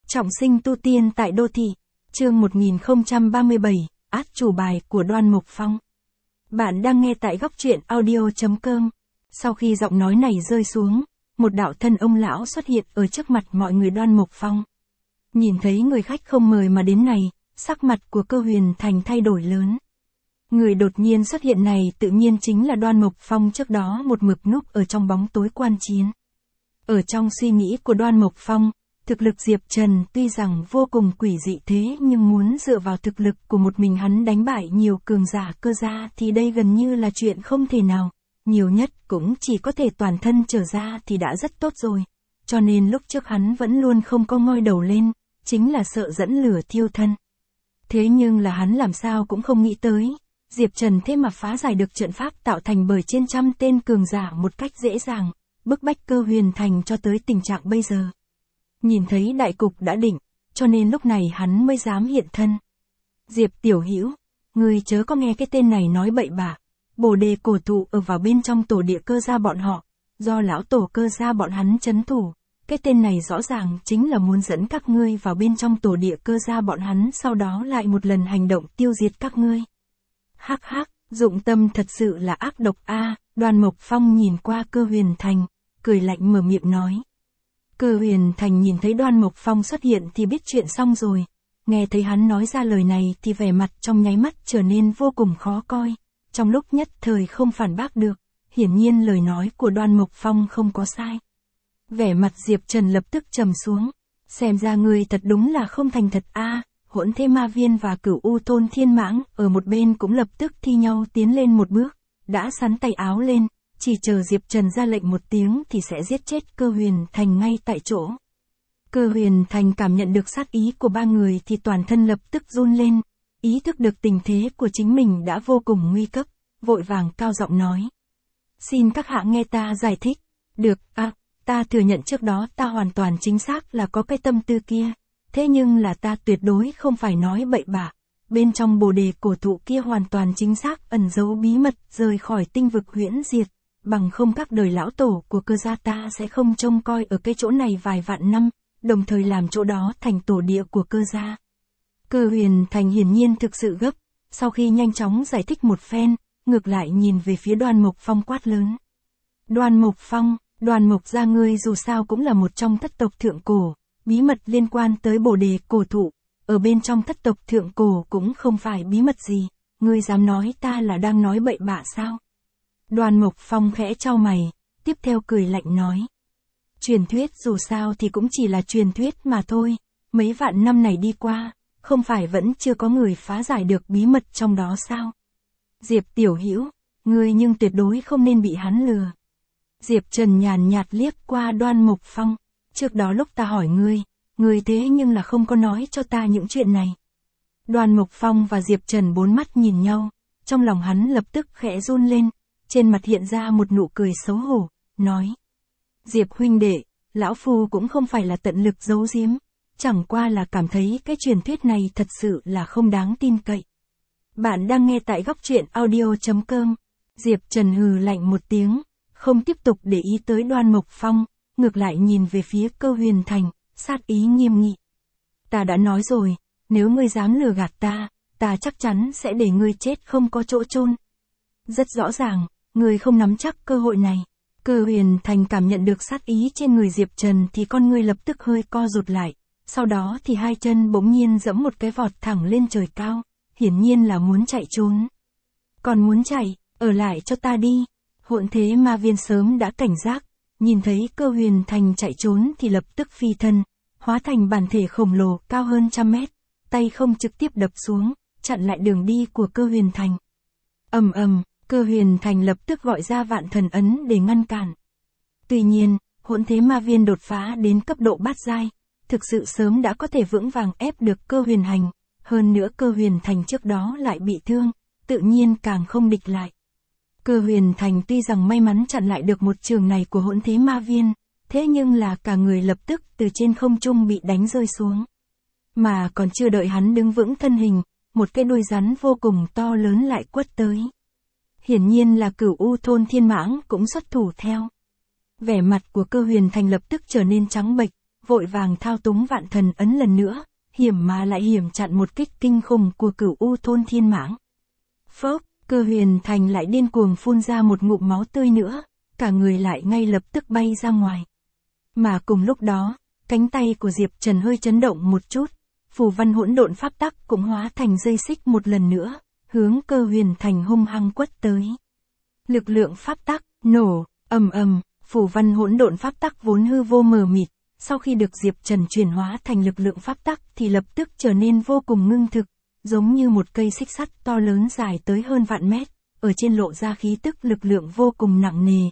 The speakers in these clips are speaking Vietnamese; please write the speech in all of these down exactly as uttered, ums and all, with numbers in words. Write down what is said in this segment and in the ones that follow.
Trọng sinh tu tiên tại đô thị, chương một nghìn không trăm ba mươi bảy, át chủ bài của Đoan Mục Phong. Bạn đang nghe tại góc truyện audio chấm com. Sau khi giọng nói này rơi xuống, một đạo thân ông lão xuất hiện ở trước mặt mọi người Đoan Mục Phong. Nhìn thấy người khách không mời mà đến này, sắc mặt của Cơ Huyền Thành thay đổi lớn. Người đột nhiên xuất hiện này tự nhiên chính là Đoan Mục Phong trước đó một mực núp ở trong bóng tối quan chiến. Ở trong suy nghĩ của Đoan Mục Phong, thực lực Diệp Trần tuy rằng vô cùng quỷ dị thế nhưng muốn dựa vào thực lực của một mình hắn đánh bại nhiều cường giả Cơ gia thì đây gần như là chuyện không thể nào, nhiều nhất cũng chỉ có thể toàn thân trở ra thì đã rất tốt rồi, cho nên lúc trước hắn vẫn luôn không có ngoi đầu lên, chính là sợ dẫn lửa thiêu thân. Thế nhưng là hắn làm sao cũng không nghĩ tới, Diệp Trần thế mà phá giải được trận pháp tạo thành bởi trên trăm tên cường giả một cách dễ dàng, bức bách Cơ Huyền Thành cho tới tình trạng bây giờ. Nhìn thấy đại cục đã định, cho nên lúc này hắn mới dám hiện thân. Diệp Tiểu Hữu, ngươi chớ có nghe cái tên này nói bậy bạ. Bồ đề cổ thụ ở vào bên trong tổ địa Cơ gia bọn họ, do lão tổ Cơ gia bọn hắn trấn thủ. Cái tên này rõ ràng chính là muốn dẫn các ngươi vào bên trong tổ địa Cơ gia bọn hắn, sau đó lại một lần hành động tiêu diệt các ngươi. Hắc hắc, dụng tâm thật sự là ác độc a. Đoan Mục Phong nhìn qua Cơ Huyền Thành, cười lạnh mở miệng nói. Cơ Huyền Thành nhìn thấy Đoan Mục Phong xuất hiện thì biết chuyện xong rồi, nghe thấy hắn nói ra lời này thì vẻ mặt trong nháy mắt trở nên vô cùng khó coi, trong lúc nhất thời không phản bác được, hiển nhiên lời nói của Đoan Mục Phong không có sai. Vẻ mặt Diệp Trần lập tức trầm xuống, xem ra ngươi thật đúng là không thành thật a. Hỗn Thế Ma Viên và Cửu U Thôn Thiên Mãng ở một bên cũng lập tức thi nhau tiến lên một bước, đã sắn tay áo lên, chỉ chờ Diệp Trần ra lệnh một tiếng thì sẽ giết chết Cơ Huyền Thành ngay tại chỗ. Cơ Huyền Thành cảm nhận được sát ý của ba người thì toàn thân lập tức run lên, ý thức được tình thế của chính mình đã vô cùng nguy cấp, vội vàng cao giọng nói. Xin các hạ nghe ta giải thích. Được, à, ta thừa nhận trước đó ta hoàn toàn chính xác là có cái tâm tư kia, thế nhưng là ta tuyệt đối không phải nói bậy bạ. Bên trong bồ đề cổ thụ kia hoàn toàn chính xác ẩn giấu bí mật rời khỏi tinh vực huyễn diệt, bằng không các đời lão tổ của Cơ gia ta sẽ không trông coi ở cái chỗ này vài vạn năm, đồng thời làm chỗ đó thành tổ địa của Cơ gia. Cơ Huyền Thành hiển nhiên thực sự gấp, sau khi nhanh chóng giải thích một phen, ngược lại nhìn về phía Đoan Mục Phong quát lớn. Đoan Mục Phong, Đoan Mục gia ngươi dù sao cũng là một trong thất tộc thượng cổ, bí mật liên quan tới bồ đề cổ thụ, ở bên trong thất tộc thượng cổ cũng không phải bí mật gì, ngươi dám nói ta là đang nói bậy bạ sao? Đoan Mục Phong khẽ chau mày, tiếp theo cười lạnh nói. Truyền thuyết dù sao thì cũng chỉ là truyền thuyết mà thôi, mấy vạn năm này đi qua, không phải vẫn chưa có người phá giải được bí mật trong đó sao? Diệp Tiểu Hữu, ngươi nhưng tuyệt đối không nên bị hắn lừa. Diệp Trần nhàn nhạt liếc qua Đoan Mục Phong, trước đó lúc ta hỏi ngươi, ngươi thế nhưng là không có nói cho ta những chuyện này. Đoan Mục Phong và Diệp Trần bốn mắt nhìn nhau, trong lòng hắn lập tức khẽ run lên, trên mặt hiện ra một nụ cười xấu hổ, nói. Diệp huynh đệ, lão phu cũng không phải là tận lực giấu giếm, chẳng qua là cảm thấy cái truyền thuyết này thật sự là không đáng tin cậy. Bạn đang nghe tại góc truyện audio chấm com. Diệp Trần hừ lạnh một tiếng, không tiếp tục để ý tới Đoan Mục Phong, ngược lại nhìn về phía Cơ Huyền Thành, sát ý nghiêm nghị. Ta đã nói rồi, nếu ngươi dám lừa gạt ta, ta chắc chắn sẽ để ngươi chết không có chỗ chôn. Rất rõ ràng, ngươi không nắm chắc cơ hội này. Cơ Huyền Thành cảm nhận được sát ý trên người Diệp Trần thì con ngươi lập tức hơi co rụt lại, sau đó thì hai chân bỗng nhiên giẫm một cái vọt thẳng lên trời cao, hiển nhiên là muốn chạy trốn. Còn muốn chạy, ở lại cho ta đi. Hỗn Thế Ma Viên sớm đã cảnh giác, nhìn thấy Cơ Huyền Thành chạy trốn thì lập tức phi thân, hóa thành bản thể khổng lồ cao hơn trăm mét, tay không trực tiếp đập xuống, chặn lại đường đi của Cơ Huyền Thành. Ầm ầm, Cơ Huyền Thành lập tức gọi ra vạn thần ấn để ngăn cản. Tuy nhiên, Hỗn Thế Ma Viên đột phá đến cấp độ bát giai, thực sự sớm đã có thể vững vàng ép được Cơ Huyền Hành, hơn nữa Cơ Huyền Thành trước đó lại bị thương, tự nhiên càng không địch lại. Cơ Huyền Thành tuy rằng may mắn chặn lại được một trường này của Hỗn Thế Ma Viên, thế nhưng là cả người lập tức từ trên không trung bị đánh rơi xuống. Mà còn chưa đợi hắn đứng vững thân hình, một cái đuôi rắn vô cùng to lớn lại quất tới. Hiển nhiên là Cửu U Thôn Thiên Mãng cũng xuất thủ theo. Vẻ mặt của Cơ Huyền Thành lập tức trở nên trắng bệch, vội vàng thao túng vạn thần ấn lần nữa, hiểm mà lại hiểm chặn một kích kinh khủng của Cửu U Thôn Thiên Mãng. Phốc, Cơ Huyền Thành lại điên cuồng phun ra một ngụm máu tươi nữa, cả người lại ngay lập tức bay ra ngoài. Mà cùng lúc đó, cánh tay của Diệp Trần hơi chấn động một chút, phù văn hỗn độn pháp tắc cũng hóa thành dây xích một lần nữa, hướng Cơ Huyền Thành hung hăng quất tới. Lực lượng pháp tắc, nổ, ầm ầm, phù văn hỗn độn pháp tắc vốn hư vô mờ mịt, sau khi được Diệp Trần chuyển hóa thành lực lượng pháp tắc thì lập tức trở nên vô cùng ngưng thực, giống như một cây xích sắt to lớn dài tới hơn vạn mét, ở trên lộ ra khí tức lực lượng vô cùng nặng nề.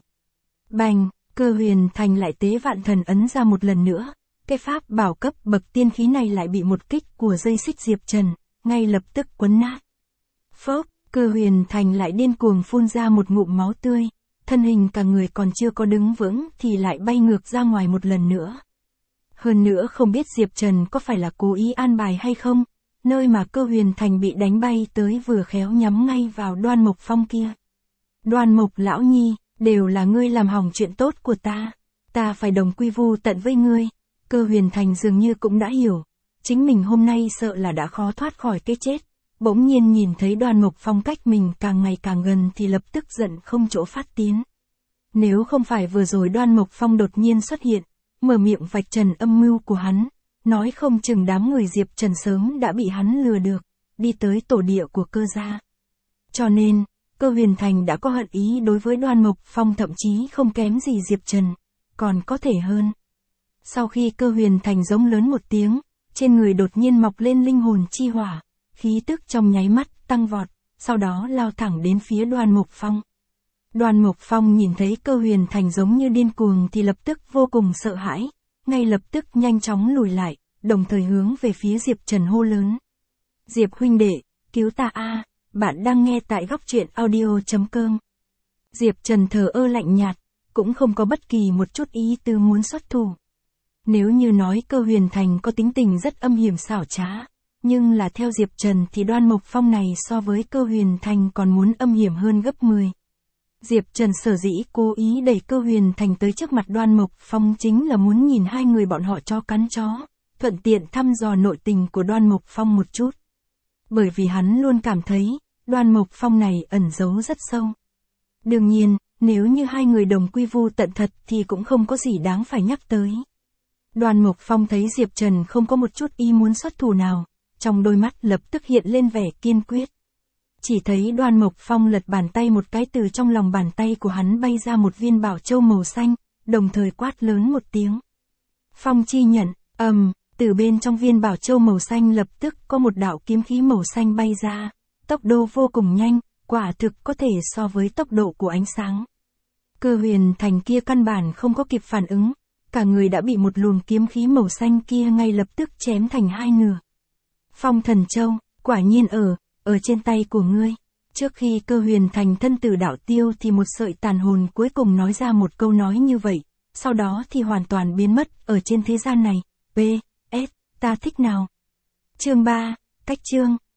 Bành, Cơ Huyền Thành lại tế vạn thần ấn ra một lần nữa, cái pháp bảo cấp bậc tiên khí này lại bị một kích của dây xích Diệp Trần, ngay lập tức quấn nát. Phốc, Cơ Huyền Thành lại điên cuồng phun ra một ngụm máu tươi, thân hình cả người còn chưa có đứng vững thì lại bay ngược ra ngoài một lần nữa. Hơn nữa không biết Diệp Trần có phải là cố ý an bài hay không, nơi mà Cơ Huyền Thành bị đánh bay tới vừa khéo nhắm ngay vào Đoan Mộc Phong kia. Đoan Mộc lão nhi, đều là ngươi làm hỏng chuyện tốt của ta, ta phải đồng quy vu tận với ngươi. Cơ Huyền Thành dường như cũng đã hiểu, chính mình hôm nay sợ là đã khó thoát khỏi cái chết, bỗng nhiên nhìn thấy Đoan Mộc Phong cách mình càng ngày càng gần thì lập tức giận không chỗ phát tiến. Nếu không phải vừa rồi Đoan Mộc Phong đột nhiên xuất hiện, mở miệng vạch trần âm mưu của hắn, nói không chừng đám người Diệp Trần sớm đã bị hắn lừa được, đi tới tổ địa của Cơ gia. Cho nên, Cơ Huyền Thành đã có hận ý đối với Đoan Mộc Phong, thậm chí không kém gì Diệp Trần, còn có thể hơn. Sau khi Cơ Huyền Thành giống lớn một tiếng, trên người đột nhiên mọc lên linh hồn chi hỏa, khí tức trong nháy mắt tăng vọt, sau đó lao thẳng đến phía Đoan Mộc Phong. Đoan Mộc Phong nhìn thấy Cơ Huyền Thành giống như điên cuồng thì lập tức vô cùng sợ hãi, ngay lập tức nhanh chóng lùi lại, đồng thời hướng về phía Diệp Trần hô lớn. Diệp huynh đệ, cứu ta a, bạn đang nghe tại góc truyện audio chấm com. Diệp Trần thờ ơ lạnh nhạt, cũng không có bất kỳ một chút ý tư muốn xuất thủ. Nếu như nói Cơ Huyền Thành có tính tình rất âm hiểm xảo trá, nhưng là theo Diệp Trần thì Đoan Mộc Phong này so với Cơ Huyền Thành còn muốn âm hiểm hơn gấp mười. Diệp Trần sở dĩ cố ý đẩy Cơ Huyền Thành tới trước mặt Đoan Mộc Phong chính là muốn nhìn hai người bọn họ chó cắn chó, thuận tiện thăm dò nội tình của Đoan Mộc Phong một chút. Bởi vì hắn luôn cảm thấy, Đoan Mộc Phong này ẩn giấu rất sâu. Đương nhiên, nếu như hai người đồng quy vu tận thật thì cũng không có gì đáng phải nhắc tới. Đoan Mộc Phong thấy Diệp Trần không có một chút ý muốn xuất thủ nào, trong đôi mắt lập tức hiện lên vẻ kiên quyết. Chỉ thấy Đoan Mộc Phong lật bàn tay một cái, từ trong lòng bàn tay của hắn bay ra một viên bảo châu màu xanh, đồng thời quát lớn một tiếng. Phong chi nhận, ầm, um, từ bên trong viên bảo châu màu xanh lập tức có một đạo kiếm khí màu xanh bay ra, tốc độ vô cùng nhanh, quả thực có thể so với tốc độ của ánh sáng. Cơ Huyền Thành kia căn bản không có kịp phản ứng, cả người đã bị một luồng kiếm khí màu xanh kia ngay lập tức chém thành hai nửa. Phong Thần Châu, quả nhiên ở, ở trên tay của ngươi. Trước khi Cơ Huyền Thành thân tử đạo tiêu thì một sợi tàn hồn cuối cùng nói ra một câu nói như vậy, sau đó thì hoàn toàn biến mất ở trên thế gian này. P S ta thích nào. Chương ba, cách chương.